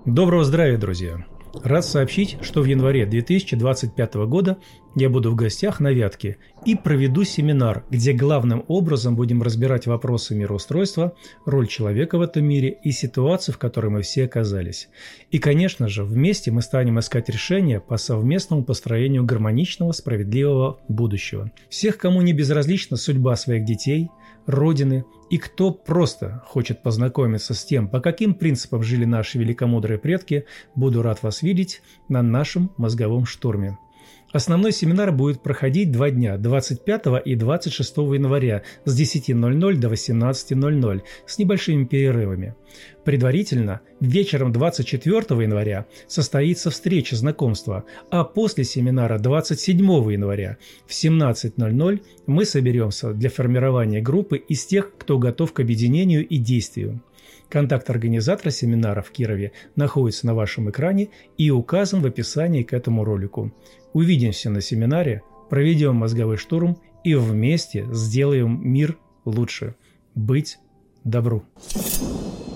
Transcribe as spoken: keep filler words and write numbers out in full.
Доброго здравия, друзья! Рад сообщить, что в январе две тысячи двадцать пятого года я буду в гостях на Вятке и проведу семинар, где главным образом будем разбирать вопросы мироустройства, роль человека в этом мире и ситуацию, в которой мы все оказались. И, конечно же, вместе мы станем искать решения по совместному построению гармоничного, справедливого будущего. Всех, кому не безразлична судьба своих детей, Родины, и кто просто хочет познакомиться с тем, по каким принципам жили наши великомудрые предки, буду рад вас видеть на нашем мозговом штурме. Основной семинар будет проходить два дня – двадцать пятого и двадцать шестого января с десяти ноль-ноль до восемнадцати ноль-ноль с небольшими перерывами. Предварительно вечером двадцать четвёртого января состоится встреча знакомства, а после семинара двадцать седьмого января в семнадцать ноль-ноль мы соберемся для формирования группы из тех, кто готов к объединению и действию. Контакт организатора семинара в Кирове находится на вашем экране и указан в описании к этому ролику. Увидимся на семинаре, проведем мозговой штурм и вместе сделаем мир лучше. Быть добру!